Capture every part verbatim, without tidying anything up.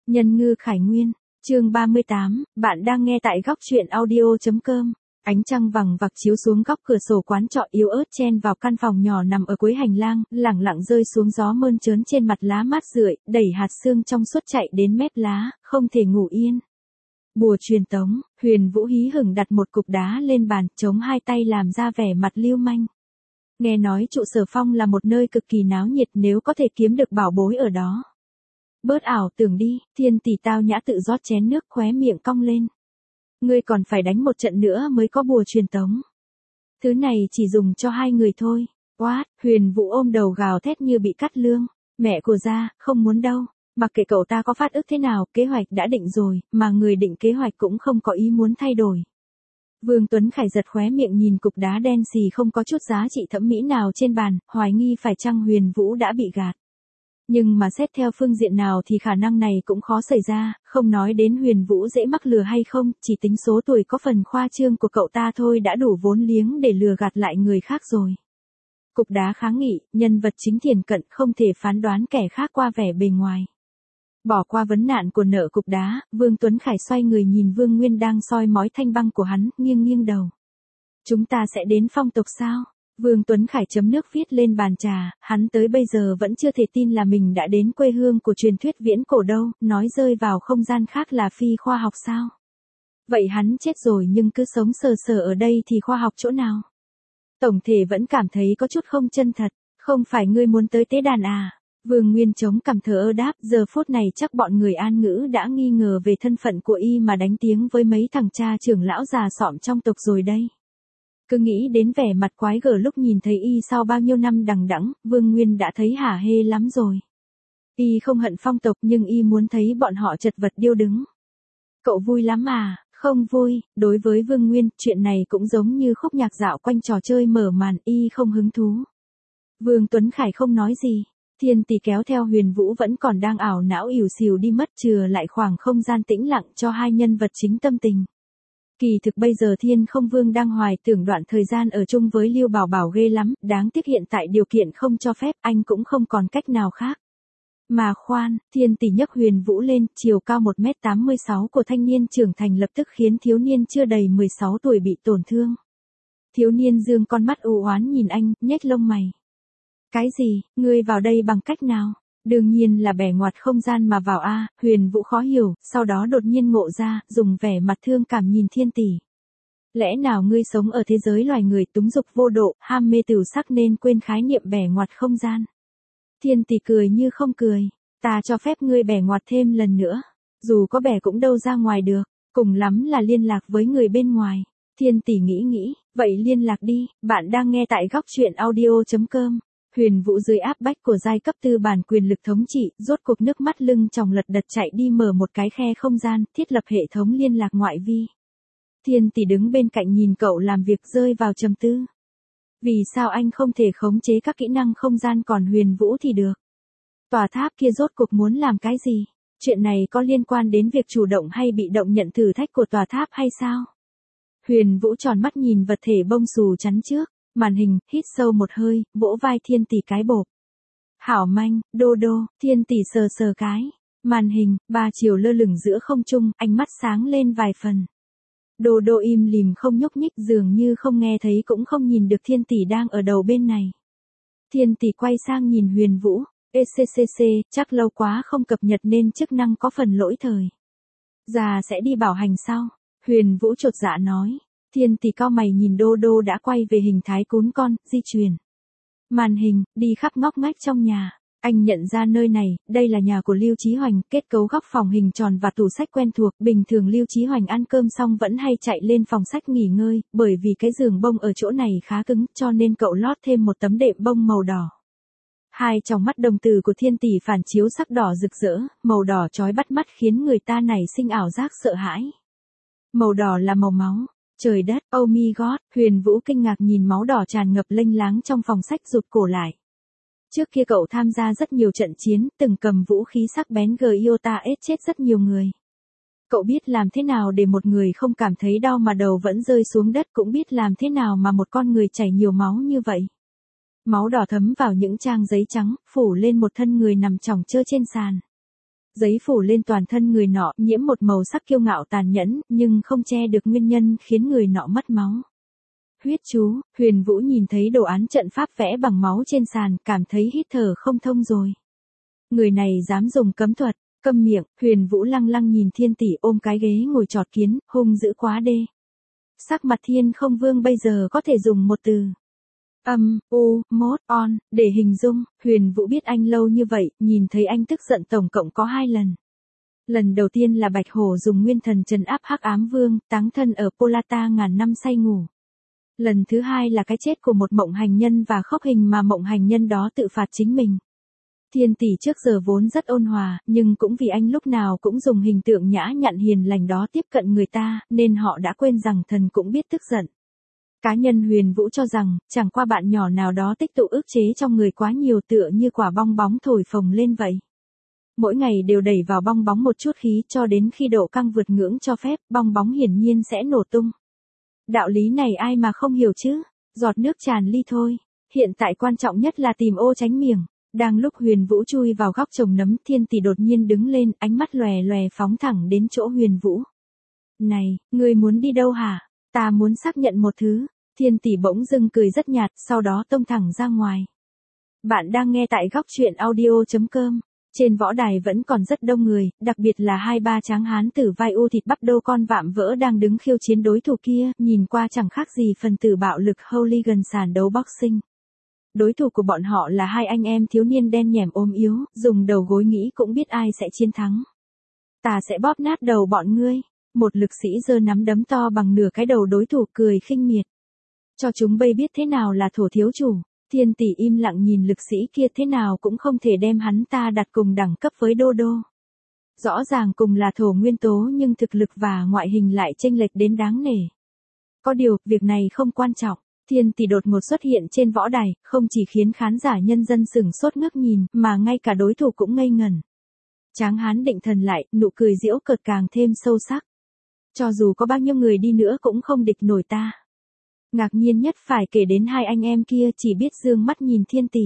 Nhân ngư Khải Nguyên, chương ba mươi tám, bạn đang nghe tại góc truyện audio.com. Ánh trăng vằng vặc chiếu xuống góc cửa sổ quán trọ yếu ớt chen vào căn phòng nhỏ nằm ở cuối hành lang, lẳng lặng rơi xuống gió mơn trớn trên mặt lá mát rượi, đẩy hạt sương trong suốt chạy đến mép lá, không thể ngủ yên. Bùa truyền tống, Huyền Vũ hí hửng đặt một cục đá lên bàn, chống hai tay làm ra vẻ mặt lưu manh. Nghe nói trụ sở Phong là một nơi cực kỳ náo nhiệt, nếu có thể kiếm được bảo bối ở đó. Bớt ảo tưởng đi, Thiên Tỷ tao nhã tự rót chén nước, khóe miệng cong lên. Ngươi còn phải đánh một trận nữa mới có bùa truyền tống. Thứ này chỉ dùng cho hai người thôi. What? Huyền Vũ ôm đầu gào thét như bị cắt lương. Mẹ của ra, không muốn đâu. Mặc kệ cậu ta có phát ức thế nào, kế hoạch đã định rồi, mà người định kế hoạch cũng không có ý muốn thay đổi. Vương Tuấn Khải giật khóe miệng nhìn cục đá đen xì không có chút giá trị thẩm mỹ nào trên bàn, hoài nghi phải chăng Huyền Vũ đã bị gạt. Nhưng mà xét theo phương diện nào thì khả năng này cũng khó xảy ra, không nói đến Huyền Vũ dễ mắc lừa hay không, chỉ tính số tuổi có phần khoa trương của cậu ta thôi đã đủ vốn liếng để lừa gạt lại người khác rồi. Cục đá kháng nghị, nhân vật chính thiền cận không thể phán đoán kẻ khác qua vẻ bề ngoài. Bỏ qua vấn nạn của nợ cục đá, Vương Tuấn Khải xoay người nhìn Vương Nguyên đang soi mói thanh băng của hắn, nghiêng nghiêng đầu. Chúng ta sẽ đến phong tộc sao? Vương Tuấn Khải chấm nước viết lên bàn trà, hắn tới bây giờ vẫn chưa thể tin là mình đã đến quê hương của truyền thuyết viễn cổ đâu, nói rơi vào không gian khác là phi khoa học sao? Vậy hắn chết rồi nhưng cứ sống sờ sờ ở đây thì khoa học chỗ nào? Tổng thể vẫn cảm thấy có chút không chân thật, không phải ngươi muốn tới tế đàn à? Vương Nguyên chống cằm thờ ơ đáp, giờ phút này chắc bọn người An Ngữ đã nghi ngờ về thân phận của y mà đánh tiếng với mấy thằng cha trưởng lão già sọm trong tộc rồi đây. Cứ nghĩ đến vẻ mặt quái gở lúc nhìn thấy y sau bao nhiêu năm đằng đẵng, Vương Nguyên đã thấy hả hê lắm rồi. Y không hận phong tộc nhưng y muốn thấy bọn họ chật vật điêu đứng. Cậu vui lắm à? Không vui, đối với Vương Nguyên, chuyện này cũng giống như khúc nhạc dạo quanh trò chơi mở màn, y không hứng thú. Vương Tuấn Khải không nói gì. Thiên Tỷ kéo theo Huyền Vũ vẫn còn đang ảo não ỉu xìu đi mất, chừa lại khoảng không gian tĩnh lặng cho hai nhân vật chính tâm tình. Kỳ thực bây giờ Thiên Không Vương đang hoài tưởng đoạn thời gian ở chung với Lưu Bảo Bảo ghê lắm, đáng tiếc hiện tại điều kiện không cho phép, anh cũng không còn cách nào khác. Mà khoan, Thiên Tỷ nhấc Huyền Vũ lên, chiều cao một mét tám mươi sáu của thanh niên trưởng thành lập tức khiến thiếu niên chưa đầy mười sáu tuổi bị tổn thương. Thiếu niên dương con mắt u oán nhìn anh, nhếch lông mày. Cái gì, ngươi vào đây bằng cách nào? Đương nhiên là bẻ ngoặt không gian mà vào a. Huyền Vũ khó hiểu, sau đó đột nhiên ngộ ra, dùng vẻ mặt thương cảm nhìn Thiên Tỷ. Lẽ nào ngươi sống ở thế giới loài người túng dục vô độ, ham mê tửu sắc nên quên khái niệm bẻ ngoặt không gian? Thiên Tỷ cười như không cười, ta cho phép ngươi bẻ ngoặt thêm lần nữa, dù có bẻ cũng đâu ra ngoài được, cùng lắm là liên lạc với người bên ngoài. Thiên Tỷ nghĩ nghĩ, vậy liên lạc đi, bạn đang nghe tại góc truyện audio.com. Huyền Vũ dưới áp bách của giai cấp tư bản quyền lực thống trị, rốt cuộc nước mắt lưng tròng lật đật chạy đi mở một cái khe không gian, thiết lập hệ thống liên lạc ngoại vi. Thiên Tỷ đứng bên cạnh nhìn cậu làm việc rơi vào trầm tư. Vì sao anh không thể khống chế các kỹ năng không gian còn Huyền Vũ thì được? Tòa tháp kia rốt cuộc muốn làm cái gì? Chuyện này có liên quan đến việc chủ động hay bị động nhận thử thách của tòa tháp hay sao? Huyền Vũ tròn mắt nhìn vật thể bông xù chắn trước. Màn hình, hít sâu một hơi, vỗ vai Thiên Tỷ cái bộp. Hảo manh, đô đô, Thiên Tỷ sờ sờ cái. Màn hình, ba chiều lơ lửng giữa không trung, ánh mắt sáng lên vài phần. Đô đô im lìm không nhúc nhích, dường như không nghe thấy cũng không nhìn được Thiên Tỷ đang ở đầu bên này. Thiên Tỷ quay sang nhìn Huyền Vũ, e xê xê xê, chắc lâu quá không cập nhật nên chức năng có phần lỗi thời. Già sẽ đi bảo hành sau. Huyền Vũ chột dạ nói. Thiên Tỷ cao mày nhìn đô đô đã quay về hình thái cún con, di chuyển. Màn hình, đi khắp ngóc ngách trong nhà. Anh nhận ra nơi này, đây là nhà của Lưu Chí Hoành, kết cấu góc phòng hình tròn và tủ sách quen thuộc. Bình thường Lưu Chí Hoành ăn cơm xong vẫn hay chạy lên phòng sách nghỉ ngơi, bởi vì cái giường bông ở chỗ này khá cứng, cho nên cậu lót thêm một tấm đệm bông màu đỏ. Hai tròng mắt đồng tử của Thiên Tỷ phản chiếu sắc đỏ rực rỡ, màu đỏ chói bắt mắt khiến người ta nảy sinh ảo giác sợ hãi. Màu đỏ là màu máu. Trời đất, oh my god, Huyền Vũ kinh ngạc nhìn máu đỏ tràn ngập lênh láng trong phòng sách rụt cổ lại. Trước kia cậu tham gia rất nhiều trận chiến, từng cầm vũ khí sắc bén Gyota ết chết rất nhiều người. Cậu biết làm thế nào để một người không cảm thấy đau mà đầu vẫn rơi xuống đất, cũng biết làm thế nào mà một con người chảy nhiều máu như vậy. Máu đỏ thấm vào những trang giấy trắng, phủ lên một thân người nằm chỏng trơ trên sàn. Giấy phủ lên toàn thân người nọ, nhiễm một màu sắc kiêu ngạo tàn nhẫn, nhưng không che được nguyên nhân khiến người nọ mất máu. Huyết chú, Huyền Vũ nhìn thấy đồ án trận pháp vẽ bằng máu trên sàn, cảm thấy hít thở không thông rồi. Người này dám dùng cấm thuật, câm miệng, Huyền Vũ lăng lăng nhìn Thiên Tỷ ôm cái ghế ngồi trọt kiến, hung dữ quá đê. Sắc mặt Thiên Không Vương bây giờ có thể dùng một từ. Âm, u, mốt, on, để hình dung, Huyền Vũ biết anh lâu như vậy, nhìn thấy anh tức giận tổng cộng có hai lần. Lần đầu tiên là Bạch Hổ dùng nguyên thần trấn áp Hắc Ám Vương, táng thân ở Polata ngàn năm say ngủ. Lần thứ hai là cái chết của một mộng hành nhân và khốc hình mà mộng hành nhân đó tự phạt chính mình. Thiên Tỷ trước giờ vốn rất ôn hòa, nhưng cũng vì anh lúc nào cũng dùng hình tượng nhã nhặn hiền lành đó tiếp cận người ta, nên họ đã quên rằng thần cũng biết tức giận. Cá nhân Huyền Vũ cho rằng, chẳng qua bạn nhỏ nào đó tích tụ ức chế trong người quá nhiều tựa như quả bong bóng thổi phồng lên vậy. Mỗi ngày đều đẩy vào bong bóng một chút khí cho đến khi độ căng vượt ngưỡng cho phép, bong bóng hiển nhiên sẽ nổ tung. Đạo lý này ai mà không hiểu chứ, giọt nước tràn ly thôi. Hiện tại quan trọng nhất là tìm ô tránh miệng. Đang lúc Huyền Vũ chui vào góc trồng nấm, Thiên Tỷ đột nhiên đứng lên, ánh mắt lòe lòe phóng thẳng đến chỗ Huyền Vũ. Này, ngươi muốn đi đâu hả? Ta muốn xác nhận một thứ. Thiên Tỷ bỗng dưng cười rất nhạt, sau đó tông thẳng ra ngoài. Bạn đang nghe tại góc truyện audio chấm com. Trên võ đài vẫn còn rất đông người, đặc biệt là hai ba tráng hán tử vai u thịt bắp đô con vạm vỡ đang đứng khiêu chiến đối thủ kia, nhìn qua chẳng khác gì phần tử bạo lực hooligan sàn đấu boxing. Đối thủ của bọn họ là hai anh em thiếu niên đen nhẻm ốm yếu, dùng đầu gối nghĩ cũng biết ai sẽ chiến thắng. Ta sẽ bóp nát đầu bọn ngươi. Một lực sĩ giơ nắm đấm to bằng nửa cái đầu đối thủ cười khinh miệt. Cho chúng bây biết thế nào là thổ thiếu chủ. Thiên Tỷ im lặng nhìn lực sĩ kia, thế nào cũng không thể đem hắn ta đặt cùng đẳng cấp với Đô Đô. Rõ ràng cùng là thổ nguyên tố nhưng thực lực và ngoại hình lại chênh lệch đến đáng nể. Có điều, việc này không quan trọng. Thiên Tỷ đột ngột xuất hiện trên võ đài, không chỉ khiến khán giả nhân dân sửng sốt ngước nhìn, mà ngay cả đối thủ cũng ngây ngẩn. Tráng hán định thần lại, nụ cười giễu cợt càng thêm sâu sắc. Cho dù có bao nhiêu người đi nữa cũng không địch nổi ta. Ngạc nhiên nhất phải kể đến hai anh em kia chỉ biết dương mắt nhìn Thiên Tỷ.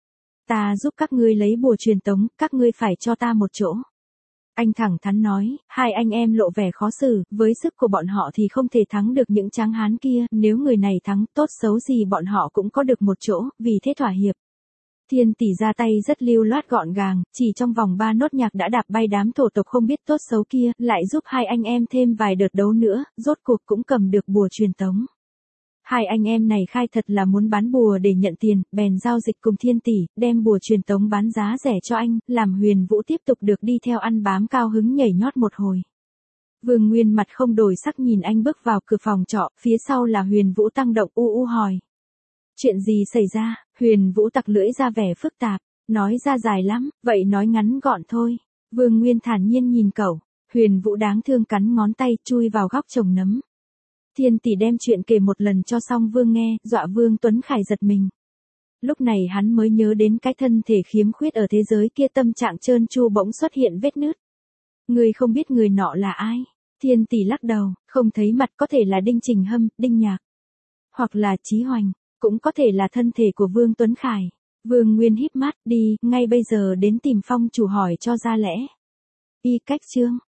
Ta giúp các ngươi lấy bùa truyền tống, các ngươi phải cho ta một chỗ. Anh thẳng thắn nói, hai anh em lộ vẻ khó xử, với sức của bọn họ thì không thể thắng được những tráng hán kia, nếu người này thắng, tốt xấu gì bọn họ cũng có được một chỗ, vì thế thỏa hiệp. Thiên Tỷ ra tay rất lưu loát gọn gàng, chỉ trong vòng ba nốt nhạc đã đạp bay đám thổ tộc không biết tốt xấu kia, lại giúp hai anh em thêm vài đợt đấu nữa, rốt cuộc cũng cầm được bùa truyền tống. Hai anh em này khai thật là muốn bán bùa để nhận tiền, bèn giao dịch cùng Thiên Tỷ, đem bùa truyền tống bán giá rẻ cho anh, làm Huyền Vũ tiếp tục được đi theo ăn bám cao hứng nhảy nhót một hồi. Vương Nguyên mặt không đổi sắc nhìn anh bước vào cửa phòng trọ, phía sau là Huyền Vũ tăng động u u hỏi. Chuyện gì xảy ra? Huyền Vũ tặc lưỡi ra vẻ phức tạp, nói ra dài lắm, vậy nói ngắn gọn thôi. Vương Nguyên thản nhiên nhìn cậu, Huyền Vũ đáng thương cắn ngón tay chui vào góc trồng nấm. Thiên Tỷ đem chuyện kể một lần cho xong Vương nghe, dọa Vương Tuấn Khải giật mình. Lúc này hắn mới nhớ đến cái thân thể khiếm khuyết ở thế giới kia, tâm trạng trơn tru bỗng xuất hiện vết nứt. Người không biết người nọ là ai? Thiên Tỷ lắc đầu, không thấy mặt, có thể là Đinh Trình Hâm, Đinh Nhạc. Hoặc là Chí Hoành, cũng có thể là thân thể của Vương Tuấn Khải. Vương Nguyên híp mắt, đi, ngay bây giờ đến tìm phong chủ hỏi cho ra lẽ. Y cách chương,